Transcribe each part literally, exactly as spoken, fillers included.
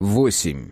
Восемь.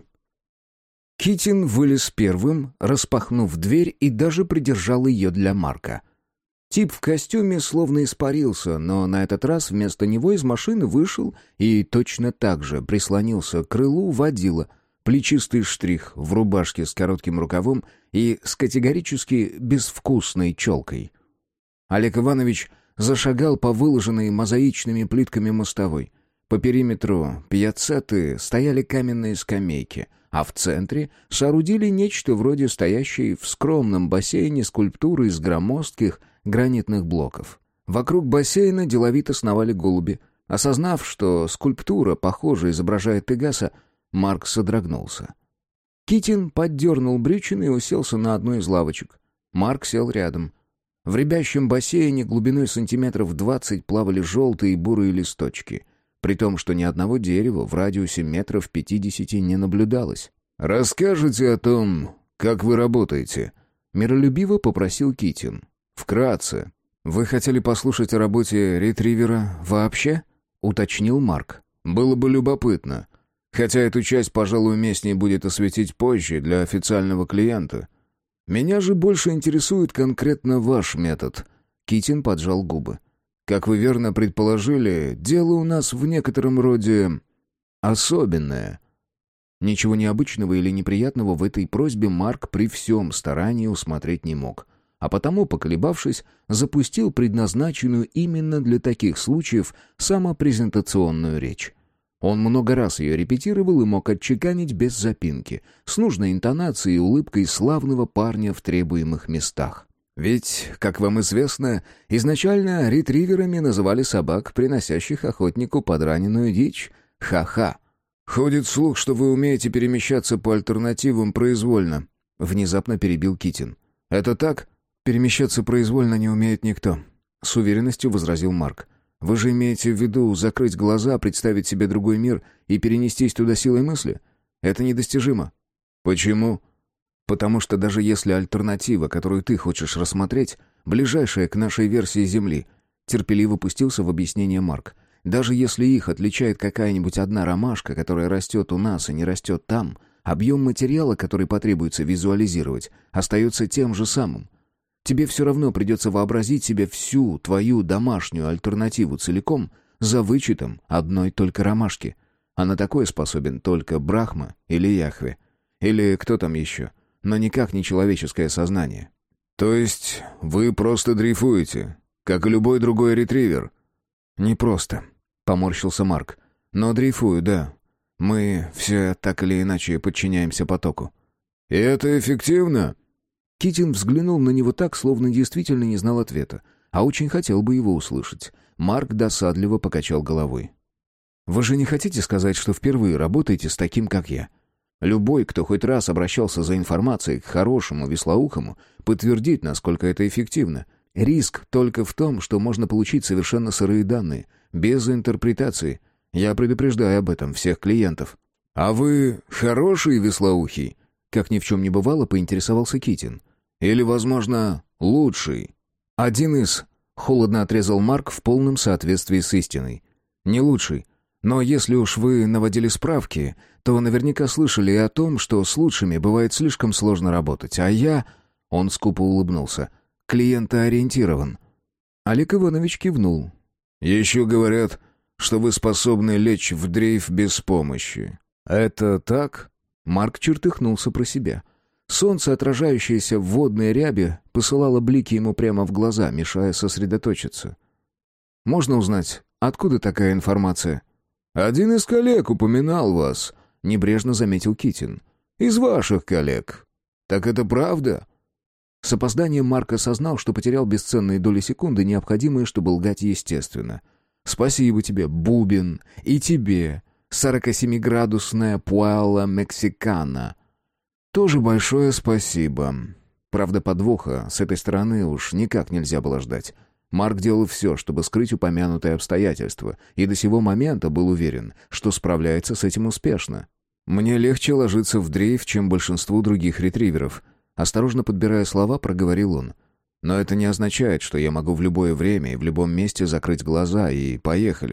Китин вылез первым, распахнув дверь и даже придержал ее для Марка. Тип в костюме словно испарился, но на этот раз вместо него из машины вышел и точно так же прислонился к крылу водила, плечистый штрих в рубашке с коротким рукавом и с категорически безвкусной челкой. Олег Иванович зашагал по выложенной мозаичными плитками мостовой. По периметру пьяццеты стояли каменные скамейки, а в центре соорудили нечто вроде стоящей в скромном бассейне скульптуры из громоздких гранитных блоков. Вокруг бассейна деловито сновали голуби. Осознав, что скульптура, похоже, изображает Пегаса, Марк содрогнулся. Китин поддернул брючины и уселся на одну из лавочек. Марк сел рядом. В рябящем бассейне глубиной сантиметров двадцать плавали желтые и бурые листочки, при том, что ни одного дерева в радиусе метров пятидесяти не наблюдалось. «Расскажите о том, как вы работаете», — миролюбиво попросил Китин. «Вкратце». «Вы хотели послушать о работе ретривера вообще?» — уточнил Марк. «Было бы любопытно. Хотя эту часть, пожалуй, уместнее будет осветить позже для официального клиента. Меня же больше интересует конкретно ваш метод». Китин поджал губы. «Как вы верно предположили, дело у нас в некотором роде особенное». Ничего необычного или неприятного в этой просьбе Марк при всем старании усмотреть не мог. А потому, поколебавшись, запустил предназначенную именно для таких случаев самопрезентационную речь. Он много раз ее репетировал и мог отчеканить без запинки, с нужной интонацией и улыбкой славного парня в требуемых местах. Ведь, как вам известно, изначально ретриверами называли собак, приносящих охотнику подраненную дичь. Ха-ха. «Ходит слух, что вы умеете перемещаться по альтернативам произвольно», — внезапно перебил Китин. «Это так?» «Перемещаться произвольно не умеет никто», — с уверенностью возразил Марк. «Вы же имеете в виду закрыть глаза, представить себе другой мир и перенестись туда силой мысли? Это недостижимо». «Почему?» «Потому что даже если альтернатива, которую ты хочешь рассмотреть, ближайшая к нашей версии Земли», — терпеливо пустился в объяснение Марк, «даже если их отличает какая-нибудь одна ромашка, которая растет у нас и не растет там, объем материала, который потребуется визуализировать, остается тем же самым. Тебе все равно придется вообразить себе всю твою домашнюю альтернативу целиком за вычетом одной только ромашки. А на такое способен только Брахма или Яхве. Или кто там еще, но никак не человеческое сознание». «То есть вы просто дрейфуете, как и любой другой ретривер?» «Не просто», — поморщился Марк. «Но дрейфую, да. Мы все так или иначе подчиняемся потоку». «И это эффективно?» Китин взглянул на него так, словно действительно не знал ответа, а очень хотел бы его услышать. Марк досадливо покачал головой. «Вы же не хотите сказать, что впервые работаете с таким, как я? Любой, кто хоть раз обращался за информацией к хорошему вислоухому, подтвердит, насколько это эффективно. Риск только в том, что можно получить совершенно сырые данные, без интерпретации. Я предупреждаю об этом всех клиентов». «А вы хороший вислоухий?» Как ни в чем не бывало, поинтересовался Китин. «Или, возможно, лучший?» «Один из...» — холодно отрезал Марк в полном соответствии с истиной. «Не лучший. Но если уж вы наводили справки, то наверняка слышали и о том, что с лучшими бывает слишком сложно работать. А я...» — он скупо улыбнулся. «Клиентоориентирован». Олег Иванович кивнул. «Еще говорят, что вы способны лечь в дрейф без помощи. Это так?» Марк чертыхнулся про себя. Солнце, отражающееся в водной ряби, посылало блики ему прямо в глаза, мешая сосредоточиться. «Можно узнать, откуда такая информация?» «Один из коллег упоминал вас», — небрежно заметил Китин. «Из ваших коллег. Так это правда?» С опозданием Марк осознал, что потерял бесценные доли секунды, необходимые, чтобы лгать естественно. «Спасибо тебе, Бубен, и тебе, сорокасемиградусная пуэлла мексикана. Тоже большое спасибо». Правда, подвоха с этой стороны уж никак нельзя было ждать. Марк делал все, чтобы скрыть упомянутые обстоятельства, и до сего момента был уверен, что справляется с этим успешно. «Мне легче ложиться в дрейф, чем большинству других ретриверов», — осторожно подбирая слова, проговорил он. «Но это не означает, что я могу в любое время и в любом месте закрыть глаза и поехали.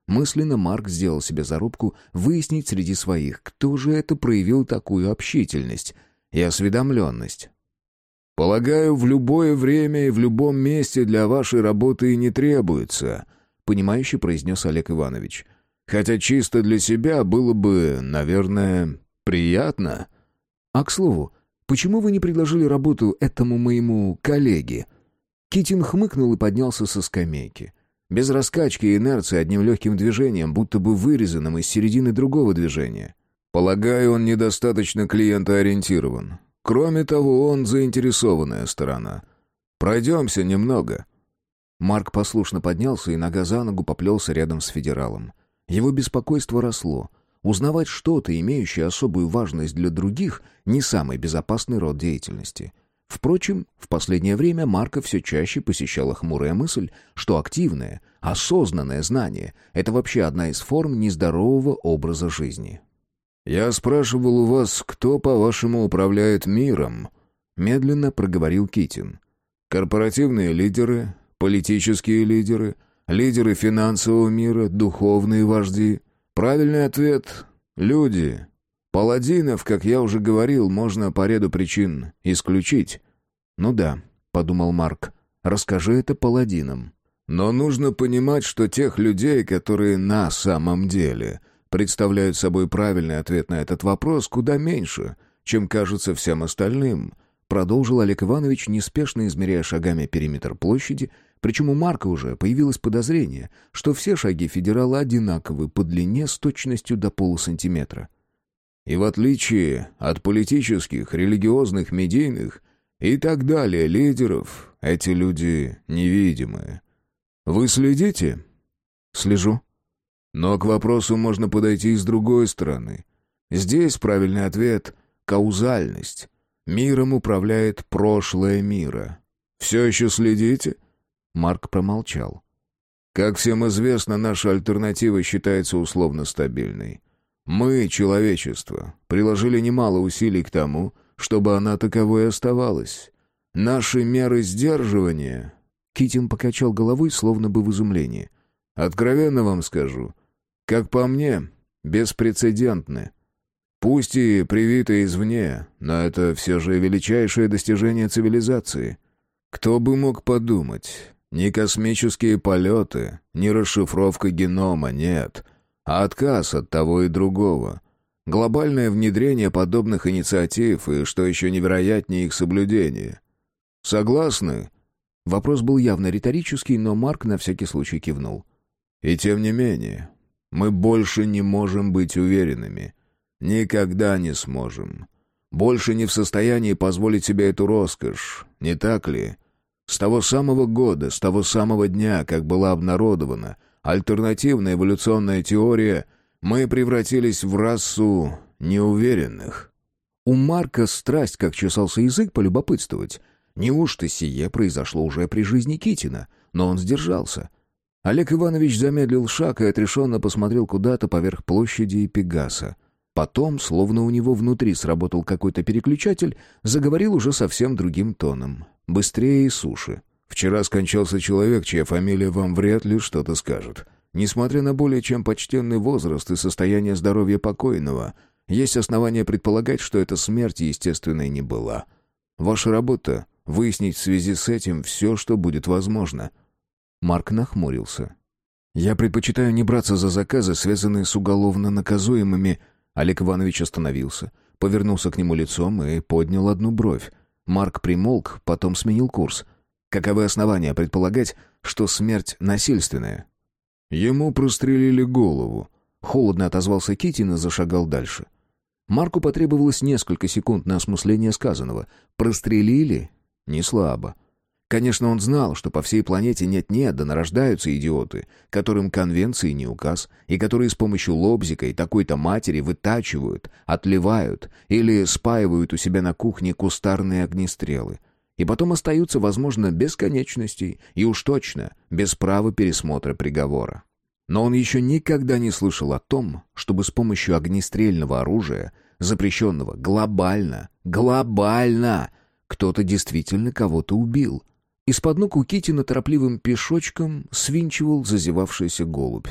Мысленно Марк сделал себе зарубку выяснить среди своих, кто же это проявил такую общительность и осведомленность. «Полагаю, в любое время и в любом месте для вашей работы и не требуется», — понимающе произнес Олег Иванович. «Хотя чисто для себя было бы, наверное, приятно». «А к слову, почему вы не предложили работу этому моему коллеге?» Китин хмыкнул и поднялся со скамейки. Без раскачки и инерции, одним легким движением, будто бы вырезанным из середины другого движения. «Полагаю, он недостаточно клиентоориентирован. Кроме того, он заинтересованная сторона. Пройдемся немного». Марк послушно поднялся и нога за ногу поплелся рядом с федералом. Его беспокойство росло. Узнавать что-то, имеющее особую важность для других, не самый безопасный род деятельности. Впрочем, в последнее время Марка все чаще посещала хмурая мысль, что активное, осознанное знание — это вообще одна из форм нездорового образа жизни. «Я спрашивал у вас, кто, по-вашему, управляет миром?» — медленно проговорил Китин. «Корпоративные лидеры, политические лидеры, лидеры финансового мира, духовные вожди?» Правильный ответ — люди. Паладинов, как я уже говорил, можно по ряду причин исключить. «Ну да», — подумал Марк, — «расскажи это паладинам». «Но нужно понимать, что тех людей, которые на самом деле представляют собой правильный ответ на этот вопрос, куда меньше, чем кажется всем остальным», — продолжил Олег Иванович, неспешно измеряя шагами периметр площади. Причем у Марка уже появилось подозрение, что все шаги федерала одинаковы по длине с точностью до полусантиметра. И в отличие от политических, религиозных, медийных и так далее лидеров, эти люди невидимые. Вы следите? Слежу. Но к вопросу можно подойти и с другой стороны. Здесь правильный ответ — каузальность. Миром управляет прошлое мира. Все еще следите? Марк промолчал. Как всем известно, наша альтернатива считается условно стабильной. Мы, человечество, приложили немало усилий к тому, чтобы она таковой и оставалась. Наши меры сдерживания... Китин покачал головой, словно бы в изумлении. Откровенно вам скажу, как по мне, беспрецедентны. Пусть и привиты извне, но это все же величайшее достижение цивилизации. Кто бы мог подумать... Ни космические полеты, ни расшифровка генома, нет, а отказ от того и другого. Глобальное внедрение подобных инициатив и, что еще невероятнее, их соблюдение. Согласны? Вопрос был явно риторический, но Марк на всякий случай кивнул. И тем не менее, мы больше не можем быть уверенными. Никогда не сможем. Больше не в состоянии позволить себе эту роскошь, не так ли? С того самого года, с того самого дня, как была обнародована альтернативная эволюционная теория, мы превратились в расу неуверенных. У Марка страсть, как чесался язык, полюбопытствовать. Неужто сие произошло уже при жизни Китина? Но он сдержался. Олег Иванович замедлил шаг и отрешенно посмотрел куда-то поверх площади и Пегаса. Потом, словно у него внутри сработал какой-то переключатель, заговорил уже совсем другим тоном. Быстрее и суше. «Вчера скончался человек, чья фамилия вам вряд ли что-то скажет. Несмотря на более чем почтенный возраст и состояние здоровья покойного, есть основания предполагать, что эта смерть естественной не была. Ваша работа — выяснить в связи с этим все, что будет возможно». Марк нахмурился. «Я предпочитаю не браться за заказы, связанные с уголовно наказуемыми». Олег Иванович остановился, повернулся к нему лицом и поднял одну бровь. Марк примолк, потом сменил курс. «Каковы основания предполагать, что смерть насильственная?» «Ему прострелили голову», — холодно отозвался Китин и зашагал дальше. Марку потребовалось несколько секунд на осмысление сказанного. «Прострелили?» Не слабо. Конечно, он знал, что по всей планете нет-нет, да нарождаются идиоты, которым конвенции не указ, и которые с помощью лобзика и такой-то матери вытачивают, отливают или спаивают у себя на кухне кустарные огнестрелы. И потом остаются, возможно, без конечностей и уж точно без права пересмотра приговора. Но он еще никогда не слышал о том, чтобы с помощью огнестрельного оружия, запрещенного глобально, глобально, кто-то действительно кого-то убил. Из-под ног у Китина торопливым пешочком свинчивал зазевавшийся голубь.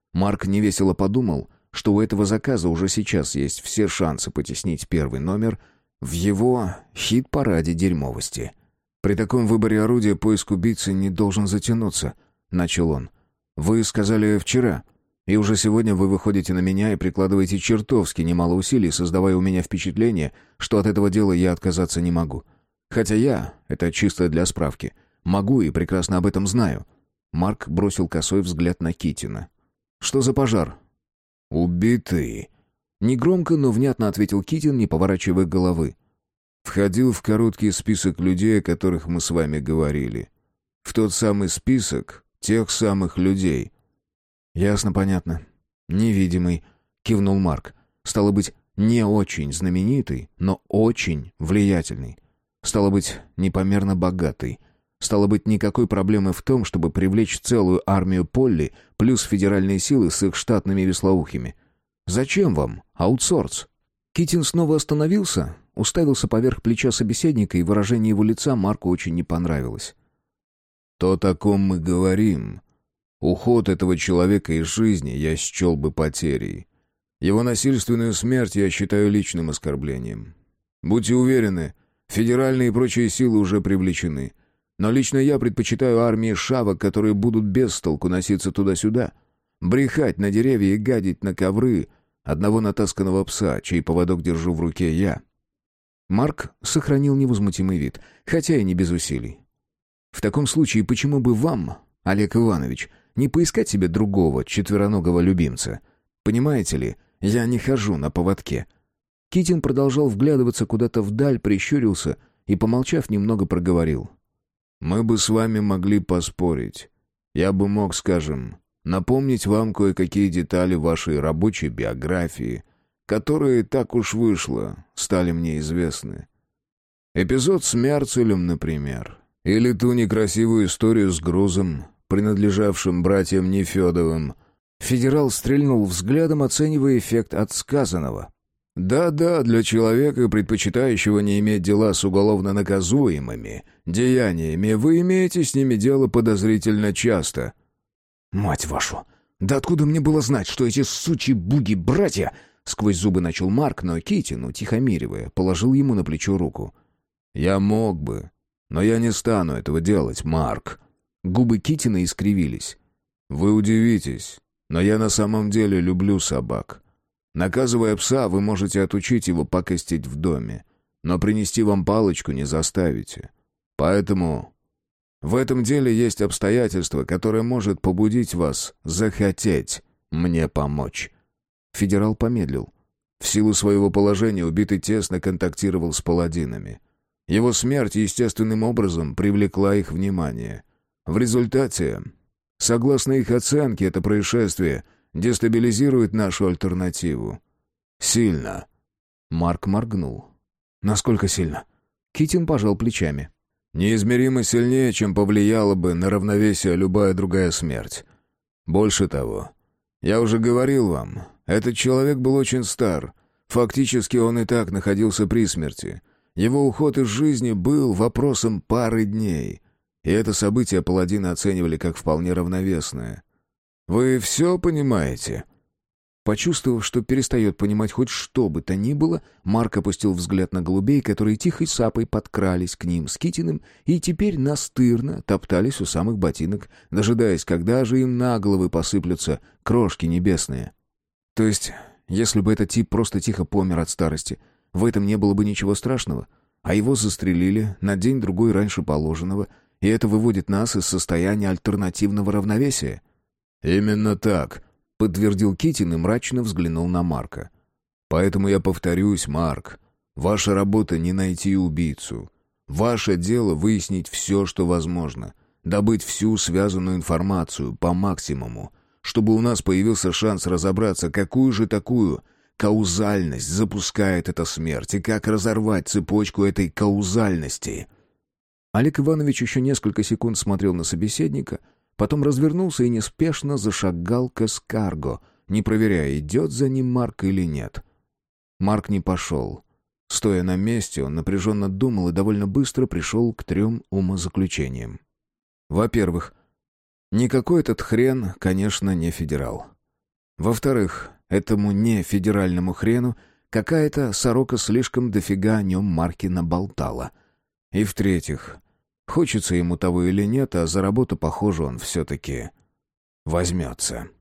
Марк невесело подумал, что у этого заказа уже сейчас есть все шансы потеснить первый номер в его хит-параде дерьмовости. «При таком выборе орудия поиск убийцы не должен затянуться», — начал он. «Вы сказали вчера, и уже сегодня вы выходите на меня и прикладываете чертовски немало усилий, создавая у меня впечатление, что от этого дела я отказаться не могу. Хотя я, это чисто для справки, могу и прекрасно об этом знаю». Марк бросил косой взгляд на Китина. «Что за пожар?» «Убитый», — негромко, но внятно ответил Китин, не поворачивая головы. «Входил в короткий список людей, о которых мы с вами говорили. В тот самый список тех самых людей». «Ясно, понятно. Невидимый», — кивнул Марк. «Стало быть, не очень знаменитый, но очень влиятельный. Стало быть, непомерно богатый. Стало быть, никакой проблемы в том, чтобы привлечь целую армию Полли плюс федеральные силы с их штатными веслоухими. Зачем вам аутсорс?» Китин снова остановился, уставился поверх плеча собеседника, и выражение его лица Марку очень не понравилось. «То, о ком мы говорим. Уход этого человека из жизни я счел бы потерей. Его насильственную смерть я считаю личным оскорблением. Будьте уверены, федеральные и прочие силы уже привлечены. Но лично я предпочитаю армии шавок, которые будут без толку носиться туда-сюда, брехать на деревья и гадить на ковры одного натасканного пса, чей поводок держу в руке я». Марк сохранил невозмутимый вид, хотя и не без усилий. «В таком случае, почему бы вам, Олег Иванович, не поискать себе другого четвероногого любимца? Понимаете ли, я не хожу на поводке». Китин продолжал вглядываться куда-то вдаль, прищурился и, помолчав, немного проговорил. «Мы бы с вами могли поспорить. Я бы мог, скажем, напомнить вам кое-какие детали вашей рабочей биографии, которые, так уж вышло, стали мне известны. Эпизод с Мерцелем, например, или ту некрасивую историю с грузом, принадлежавшим братьям Нефедовым». Федерал стрельнул взглядом, оценивая эффект от сказанного. «Да-да, для человека, предпочитающего не иметь дела с уголовно наказуемыми деяниями, вы имеете с ними дело подозрительно часто». «Мать вашу! Да откуда мне было знать, что эти сучьи буги-братья...» Сквозь зубы начал Марк, но Китин, утихомиривая, положил ему на плечо руку. «Я мог бы, но я не стану этого делать, Марк». Губы Китина искривились. «Вы удивитесь, но я на самом деле люблю собак. Наказывая пса, вы можете отучить его пакостить в доме, но принести вам палочку не заставите. Поэтому в этом деле есть обстоятельство, которое может побудить вас захотеть мне помочь». Федерал помедлил. В силу своего положения убитый тесно контактировал с паладинами. Его смерть естественным образом привлекла их внимание. В результате, согласно их оценке, это происшествие дестабилизирует нашу альтернативу. Сильно. Марк моргнул. «Насколько сильно?» Китин пожал плечами. «Неизмеримо сильнее, чем повлияла бы на равновесие любая другая смерть. Больше того, я уже говорил вам, этот человек был очень стар. Фактически он и так находился при смерти. Его уход из жизни был вопросом пары дней. И это событие паладины оценивали как вполне равновесное. Вы все понимаете?» Почувствовав, что перестает понимать хоть что бы то ни было, Марк опустил взгляд на голубей, которые тихой сапой подкрались к ним с Китиным и теперь настырно топтались у самых ботинок, дожидаясь, когда же им на головы посыплются крошки небесные. То есть, если бы этот тип просто тихо помер от старости, в этом не было бы ничего страшного, а его застрелили на день-другой раньше положенного, и это выводит нас из состояния альтернативного равновесия? «Именно так», — подтвердил Китин и мрачно взглянул на Марка. «Поэтому я повторюсь, Марк, ваша работа не найти убийцу. Ваше дело выяснить все, что возможно, добыть всю связанную информацию по максимуму, чтобы у нас появился шанс разобраться, какую же такую каузальность запускает эта смерть и как разорвать цепочку этой каузальности». Олег Иванович еще несколько секунд смотрел на собеседника, потом развернулся и неспешно зашагал к эскарго, не проверяя, идет за ним Марк или нет. Марк не пошел. Стоя на месте, он напряженно думал и довольно быстро пришел к трем умозаключениям. Во-первых, никакой этот хрен, конечно, не федерал. Во-вторых, этому не федеральному хрену какая-то сорока слишком дофига о нем Марки наболтала. И в-третьих, хочется ему того или нет, а за работу, похоже, он все-таки возьмется.